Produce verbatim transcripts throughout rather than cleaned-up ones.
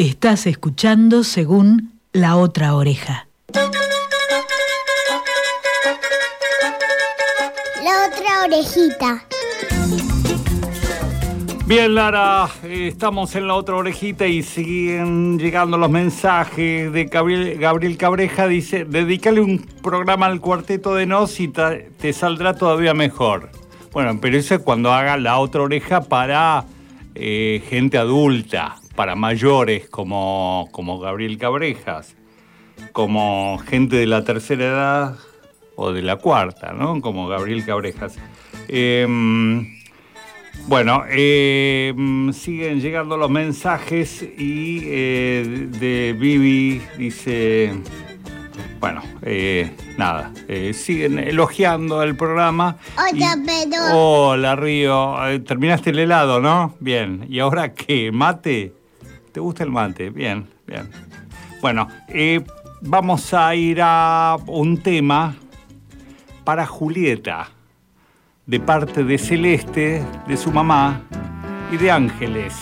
Estás escuchando Según la Otra Oreja. La Otra Orejita. Bien, Lara, eh, estamos en La Otra Orejita y siguen llegando los mensajes de Gabriel, Gabriel Cabreja. Dice, dedícale un programa al Cuarteto de Nos y ta, te saldrá todavía mejor. Bueno, pero eso es cuando haga La Otra Oreja para eh, gente adulta, para mayores como, como Gabriel Cabrejas, como gente de la tercera edad o de la cuarta, ¿no? Como Gabriel Cabrejas. Eh, Bueno, eh, siguen llegando los mensajes y eh, de Vivi dice, bueno, eh, nada, eh, siguen elogiando el programa. Hola, y, Pedro. Hola, Río, eh, terminaste el helado, ¿no? Bien, ¿y ahora qué? ¿Mate? ¿Te gusta el mate? Bien, bien. Bueno, eh, vamos a ir a un tema para Julieta, de parte de Celeste, de su mamá y de Ángeles.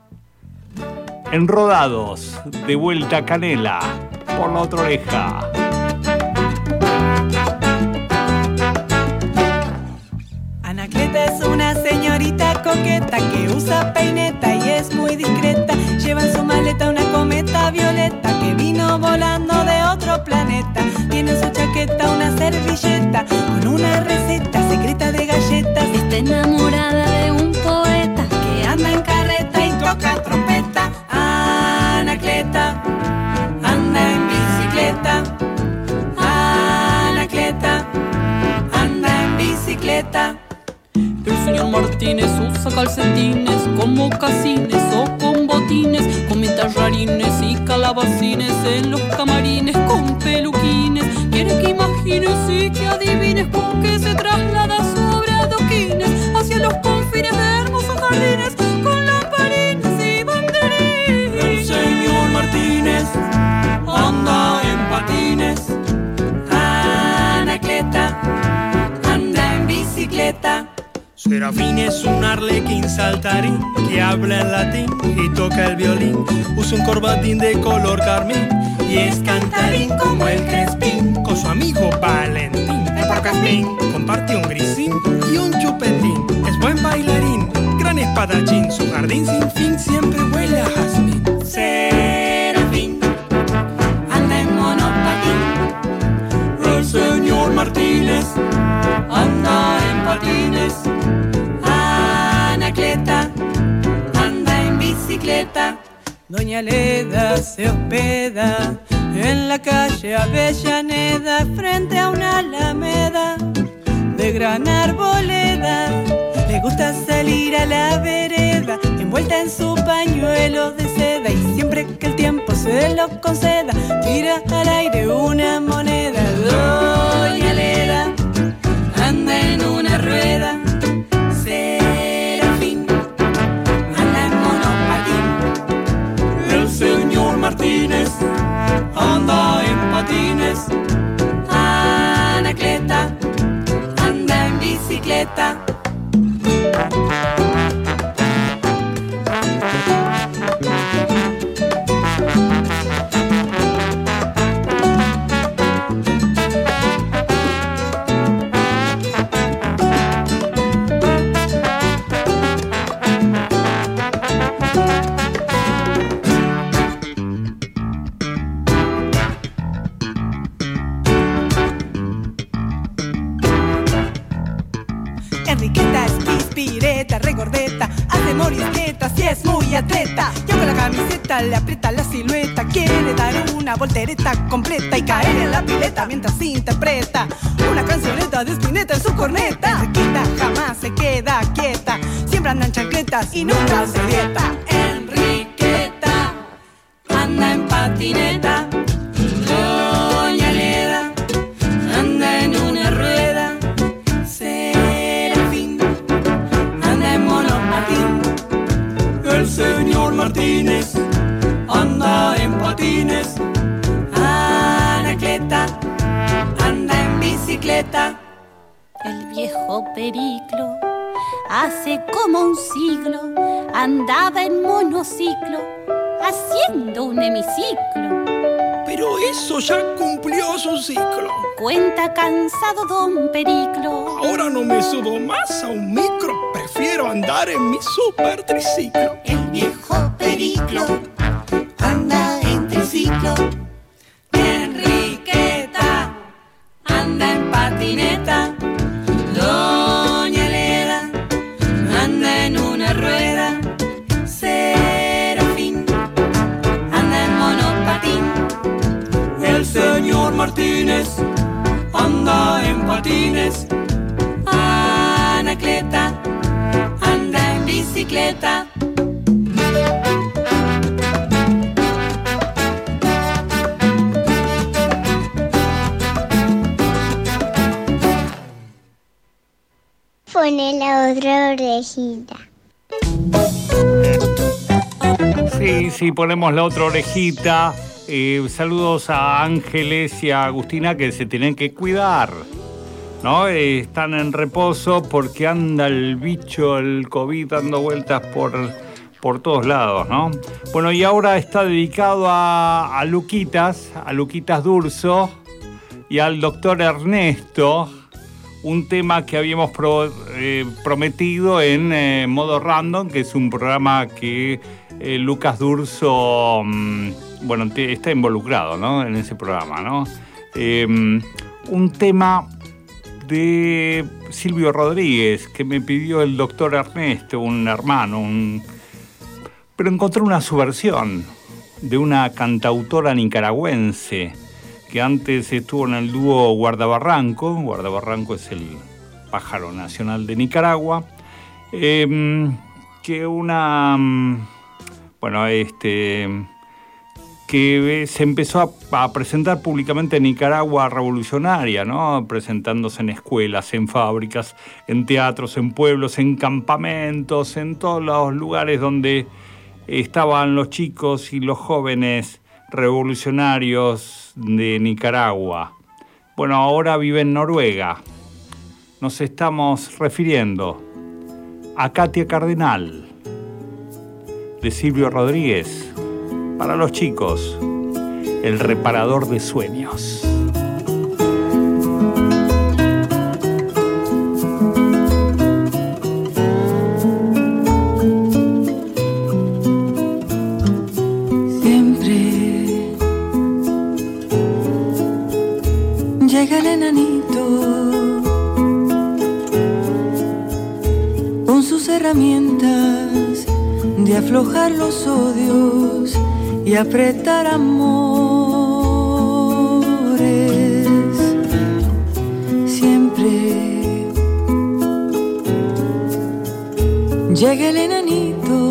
Enrodados, de vuelta a Canela, por La Otra Oreja. Anacleta es una señorita coqueta que usa peineta y es muy discreta. Lleva en su maleta una cometa violeta que vino volando de otro planeta. Tiene en su chaqueta una servilleta con una receta secreta de galletas. Está enamorada de un poeta que anda en carreta y toca trompeta. Anacleta anda en bicicleta. Anacleta anda en bicicleta. El señor Martínez usa calcetines con mocasines o con botines, con mientras rarines y calabacines en los camarines con peluquines. Quiere que imagines y que adivines con qué se traslada sobre adoquines hacia los confines de hermosos jardines con lamparines y banderines. El señor Martínez anda en patines. Anacleta anda en bicicleta. Serafín es un arlequín saltarín que habla en latín y toca el violín. Usa un corbatín de color carmín y es cantarín como el Crespín. Con su amigo Valentín, el Procasmín, comparte un grisín y un chupetín. Es buen bailarín, gran espadachín. Su jardín sin fin siempre huele a jazmín. Serafín anda en monopatín. El señor Martínez anda en patines. Anacleta anda en bicicleta. Doña Leda se hospeda en la calle Avellaneda frente a una alameda de gran arboleda. Le gusta salir a la vereda envuelta en su pañuelo de seda y siempre que el tiempo se lo conceda tira al aire una moneda. Doña Leda anda en una rueda. Serafín anda en monopatín. El señor Martínez anda en patines. Anacleta anda en bicicleta. Enriqueta es pispireta, regordeta, hace morisqueta, si es muy atleta. Y con la camiseta le aprieta la silueta, quiere dar una voltereta completa y caer en la pileta mientras interpreta una cancioneta de Spinetta en su corneta. Enriqueta jamás se queda quieta, siempre anda en chancletas y nunca hace dieta. Enriqueta anda en patineta. Doña Leda anda en una rueda. El señor Martínez anda en patines. Anacleta anda en bicicleta. El viejo Periclo hace como un siglo andaba en monociclo. haciendo un hemiciclo. Pero eso ya cumplió su ciclo. Cuenta cansado don Periclo. Ahora no me subo más a un micro, prefiero andar en mi super triciclo. El viejo Periclo anda en triciclo. Enriqueta anda en patineta. Doña Leda anda en una rueda. Serafín anda en monopatín. El señor Martínez anda en patines. Anacleta anda en bicicleta. Pone la otra orejita. Sí, sí, ponemos la otra orejita. Eh, saludos a Ángeles y a Agustina que se tienen que cuidar, ¿no? Eh, están en reposo porque anda el bicho, el COVID, dando vueltas por, por todos lados, ¿no? Bueno, y ahora está dedicado a, a Luquitas, a Luquitas Durso y al doctor Ernesto, un tema que habíamos pro, eh, prometido en eh, Modo Random, que es un programa que eh, Lucas Durso, mmm, bueno, te, está involucrado, ¿no? En ese programa, ¿no? Eh, un tema de Silvio Rodríguez, que me pidió el doctor Ernesto, un hermano, un... pero encontré una subversión de una cantautora nicaragüense que antes estuvo en el dúo Guardabarranco. Guardabarranco es el pájaro nacional de Nicaragua. Eh, que una... Bueno, este... que se empezó a, a presentar públicamente en Nicaragua revolucionaria, ¿no? Presentándose en escuelas, en fábricas, en teatros, en pueblos, en campamentos, en todos los lugares donde estaban los chicos y los jóvenes revolucionarios de Nicaragua. Bueno, ahora vive en Noruega. Nos estamos refiriendo a Katia Cardenal, de Silvio Rodríguez. Para los chicos, el reparador de sueños. Siempre llega el enanito con sus herramientas de aflojar los odios y apretar amores. Siempre llega el enanito,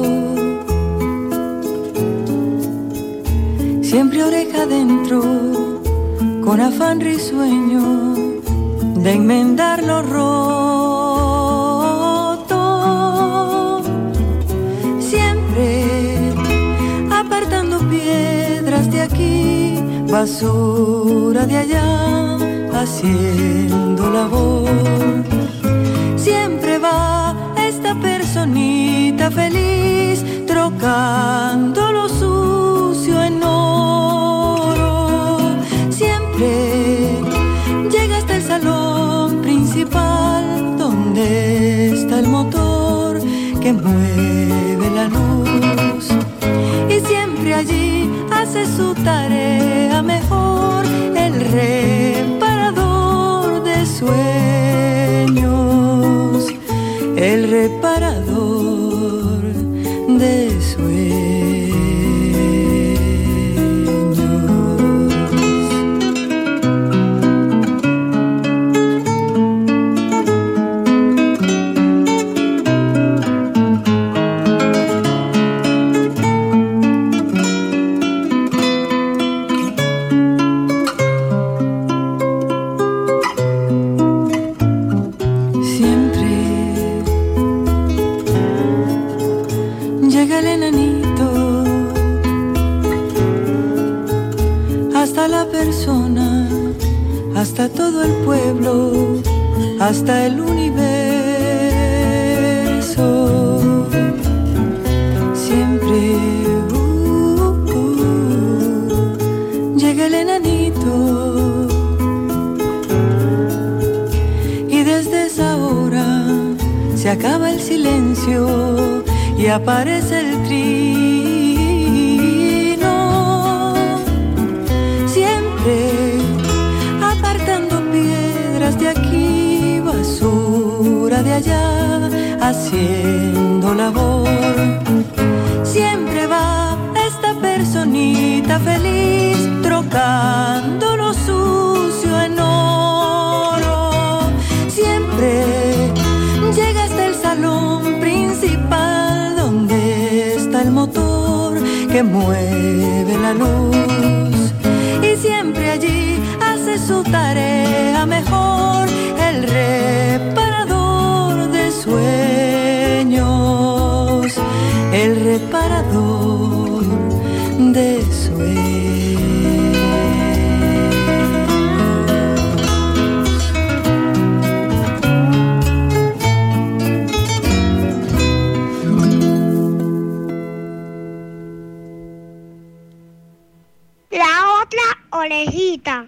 siempre oreja adentro, con afán risueño de enmendar lo roto. Siempre apartando piedras de aquí, basura de allá, haciendo labor. Siempre va esta personita feliz, trocando lo sucio en oro. Siempre llega hasta el salón principal, donde está el motor que mueve la luz. Y siempre allí hace su tarea mejor, el reparador de sueños, el reparador de sueños. Hasta todo el pueblo, hasta el universo. Siempre uh, se acaba el silencio y aparece el trino. Siempre apartando piedras de aquí, basura de allá, haciendo labor. Siempre va esta personita feliz, trocando lo sucio en oro. Siempre llega hasta el salón principal, donde está el motor que mueve la luz. Y siempre allí hace su tarea mejor, el reparador de sueños, el reparador de sueños. La otra orejita.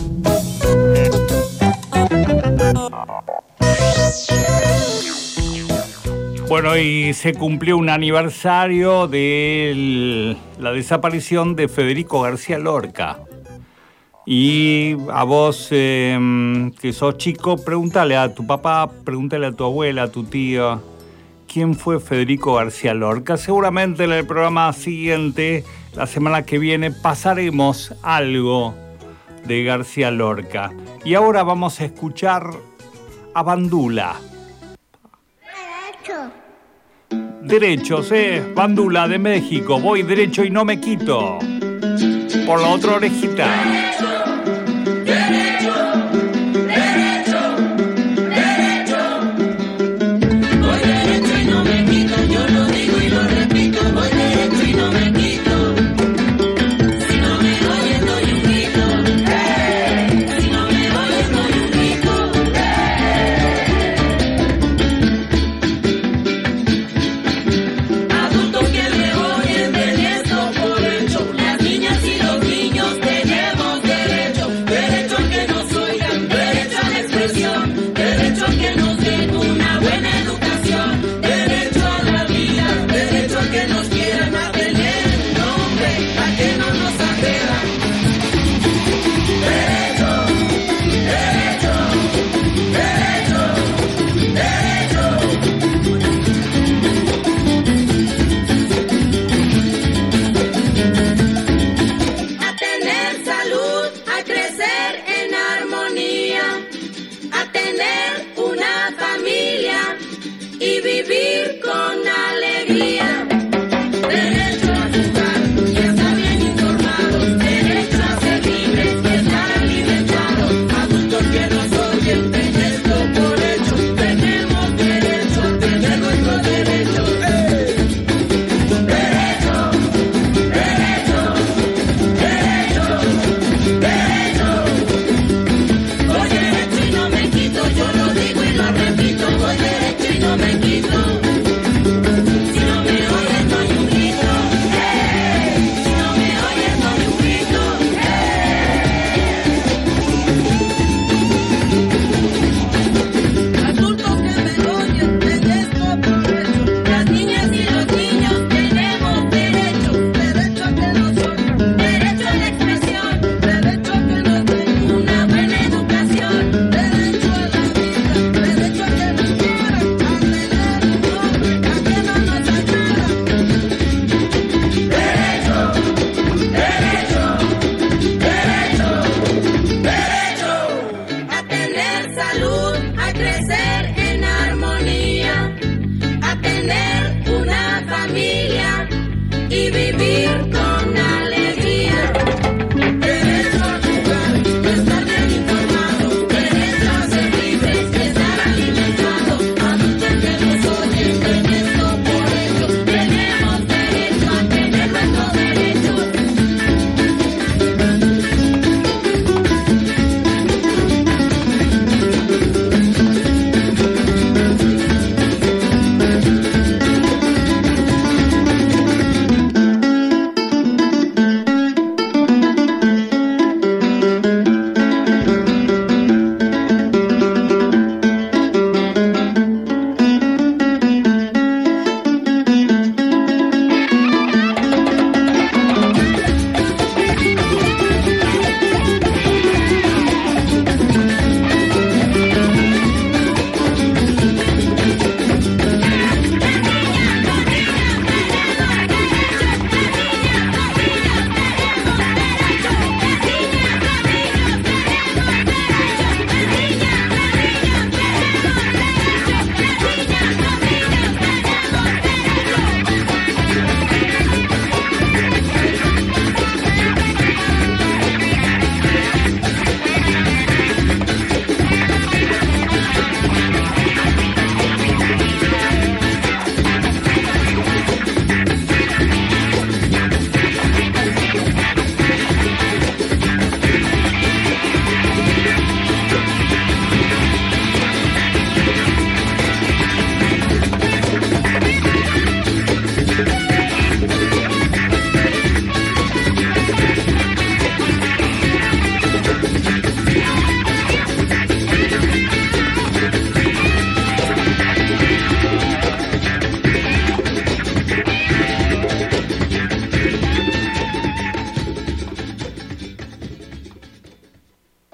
Bueno, y se cumplió un aniversario de la desaparición de Federico García Lorca. Y a vos, eh, que sos chico, pregúntale a tu papá, pregúntale a tu abuela, a tu tía, ¿quién fue Federico García Lorca? Seguramente en el programa siguiente, la semana que viene, pasaremos algo de García Lorca. Y ahora vamos a escuchar a Bandula. Derecho. Derechos, eh, Bandula de México, voy derecho y no me quito. Por la otra orejita. Tenemos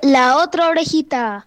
La otra orejita.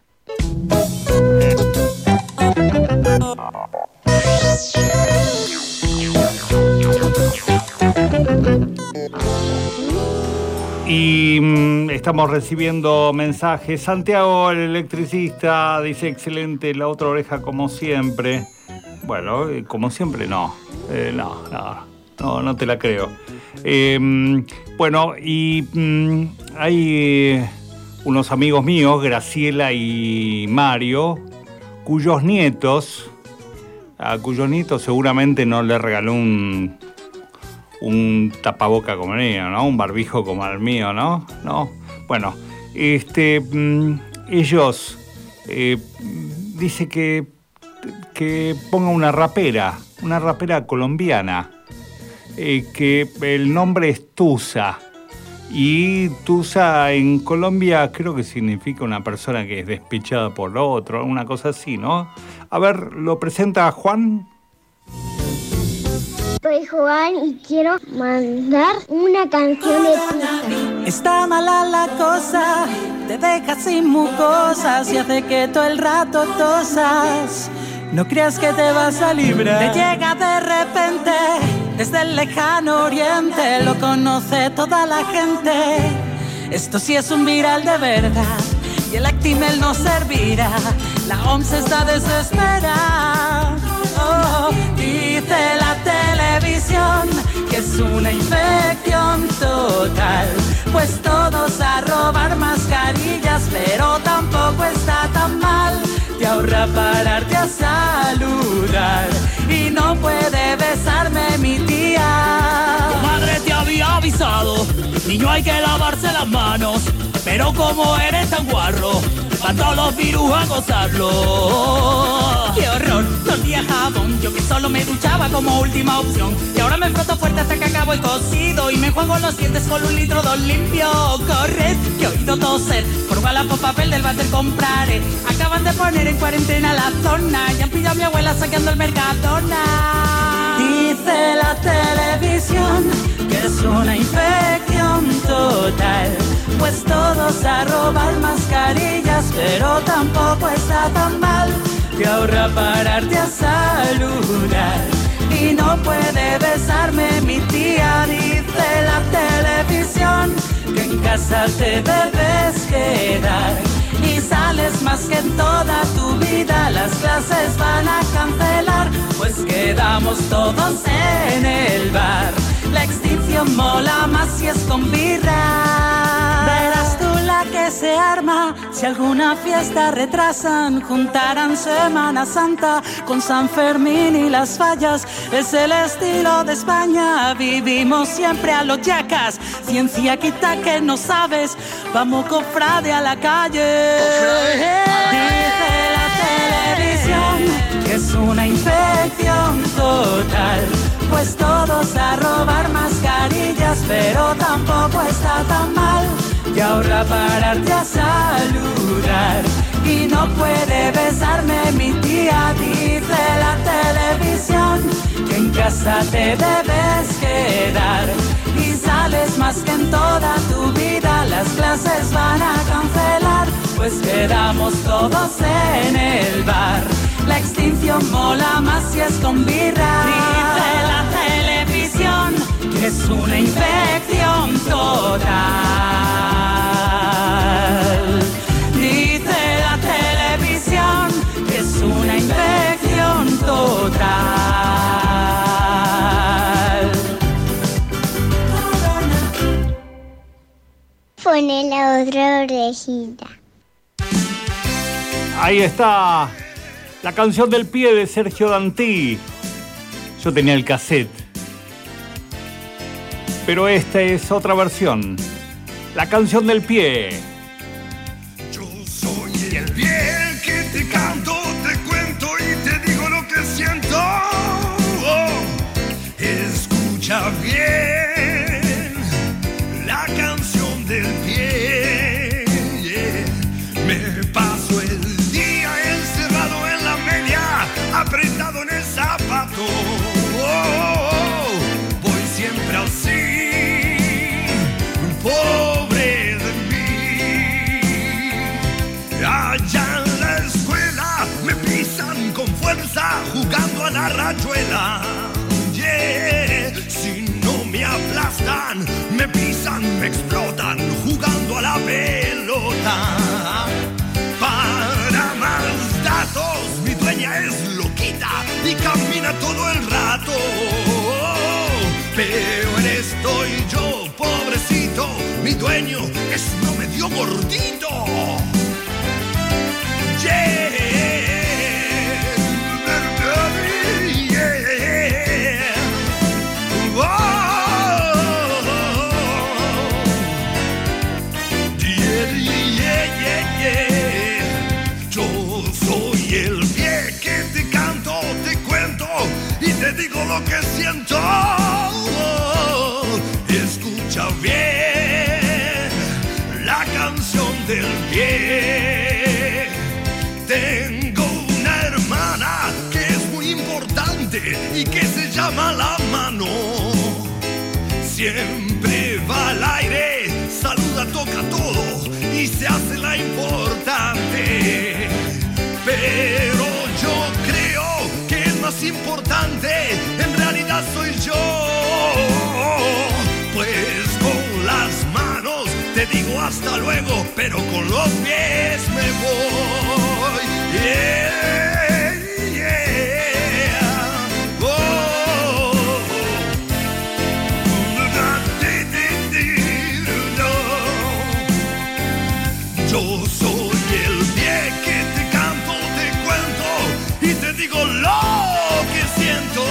Y mmm, estamos recibiendo mensajes. Santiago, el electricista, dice excelente, la otra oreja como siempre. Bueno, eh, como siempre no. Eh, no, no, no, no te la creo. Eh, bueno, y mmm, hay unos amigos míos, Graciela y Mario, cuyos nietos, a cuyos nietos seguramente no le regaló un... un tapaboca como el mío, ¿no? Un barbijo como el mío, ¿no? ¿No? Bueno, este, mmm, ellos eh, dice que, que ponga una rapera, una rapera colombiana, eh, que el nombre es Tusa. Y Tusa en Colombia creo que significa una persona que es despechada por otro, una cosa así, ¿no? A ver, ¿lo presenta Juan? Soy Juan y quiero mandar una canción de Tusa. Está mala la cosa, te deja sin mucosas y hace que todo el rato tosas. No creas que te vas a librar. Te llega de repente desde el lejano oriente, lo conoce toda la gente. Esto sí es un viral de verdad y el Actimel no servirá. La O M S está desesperada. Oh, dice la televisión que es una infección total, pues todos a robar mascarillas, pero tampoco está tan mal. Te ahorra pararte a saludar y no puede besarme mi tía. Tu madre te había avisado, niño, hay que lavarse las manos, pero como eres tan guarro, van todos los virus a gozarlo. ¡Qué horror! No olía jabón, yo que solo me duchaba como última opción. Y ahora me froto fuerte hasta que acabo el cocido y me juego los dientes con un litro dos limpio. Corred, que he oído toser, por Wallapop papel del váter compraré. Acaban de poner en cuarentena la zona y han pillado a mi abuela saqueando el Mercadona. Dice la televisión que es una infección total, pues todos a robar mascarillas, pero tampoco está tan mal. Te ahorra pararte a saludar y no puede besarme mi tía. Dice la televisión que en casa te debes quedar y sales más que en toda tu vida. Las clases van a cancelar, pues quedamos todos en el bar. La extinción mola más si es con birra. Verás tú la que se arma si alguna fiesta retrasan. Juntarán Semana Santa con San Fermín y las fallas. Es el estilo de España, vivimos siempre a los yacas. Ciencia quita que no sabes, vamos cofrade a la calle. Dice la televisión que es una infección total, pues todos a robar mascarillas, pero tampoco está tan mal. Te ahorra pararte a saludar y no puede besarme mi tía. Dice la televisión que en casa te debes quedar y sales más que en toda tu vida. Las clases van a cancelar, pues quedamos todos en el bar. La extinción mola más si es con birra. Dice la televisión que es una infección total. Dice la televisión que es una infección total. Pone la otra orejita. Ahí está la canción del pie de Sergio Dantí. Yo tenía el cassette, pero esta es otra versión. La canción del pie. Yo soy el pie que te canto, te cuento y te digo lo que siento. Oh, escucha bien la canción del pie. Yeah. Me paso el día encerrado en la media, apretado en el zapato. Oh, oh, oh. Voy siempre así, pobre de mí. rayuela. Yeah. Si no me aplastan, me pisan, me explotan, jugando a la pelota. Para más datos, mi dueña es loquita y camina todo el rato. Peor estoy yo, pobrecito, mi dueño es uno medio gordito. Yeah. Te digo lo que siento, escucha bien la canción del pie. Tengo una hermana que es muy importante y que se llama la mano. Siempre va al aire, saluda, toca todo y se hace la importante. Pero yo creo que es más importante, en realidad soy yo. Pues con las manos te digo hasta luego, pero con los pies me voy. Yeah, yeah. Oh. Yo soy el pie que te canto, te cuento y te digo lo que siento.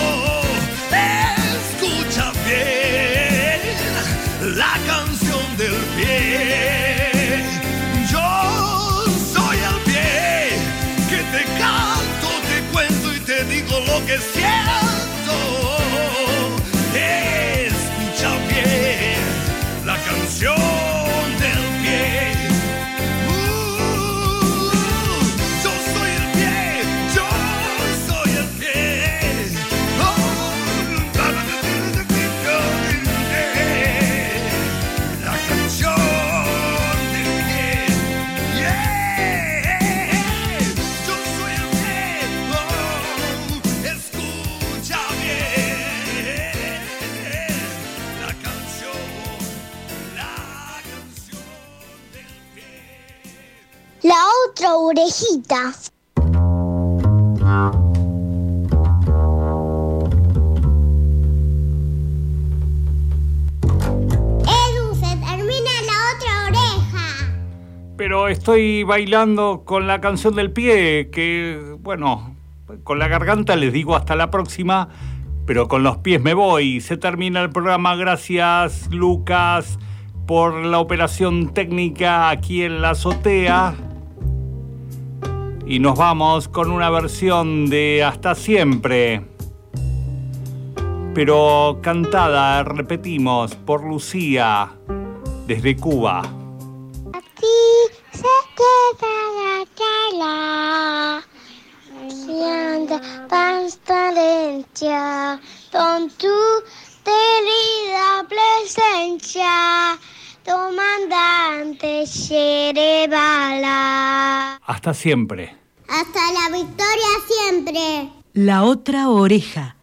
Escucha bien la canción del pie. Yo soy el pie que te canto, te cuento y te digo lo que siento. Escucha bien la canción del pie. La otra orejita. Edu, se termina la otra oreja. Pero estoy bailando con la canción del pie, que, bueno, con la garganta les digo hasta la próxima, pero con los pies me voy. Se termina el programa. Gracias, Lucas, por la operación técnica aquí en la azotea. Y nos vamos con una versión de Hasta Siempre, pero cantada, repetimos, por Lucía, desde Cuba. Así se queda la tela, siendo transparencia, con tu querida presencia, comandante Sherebala. Hasta siempre. Hasta la victoria siempre. La otra oreja.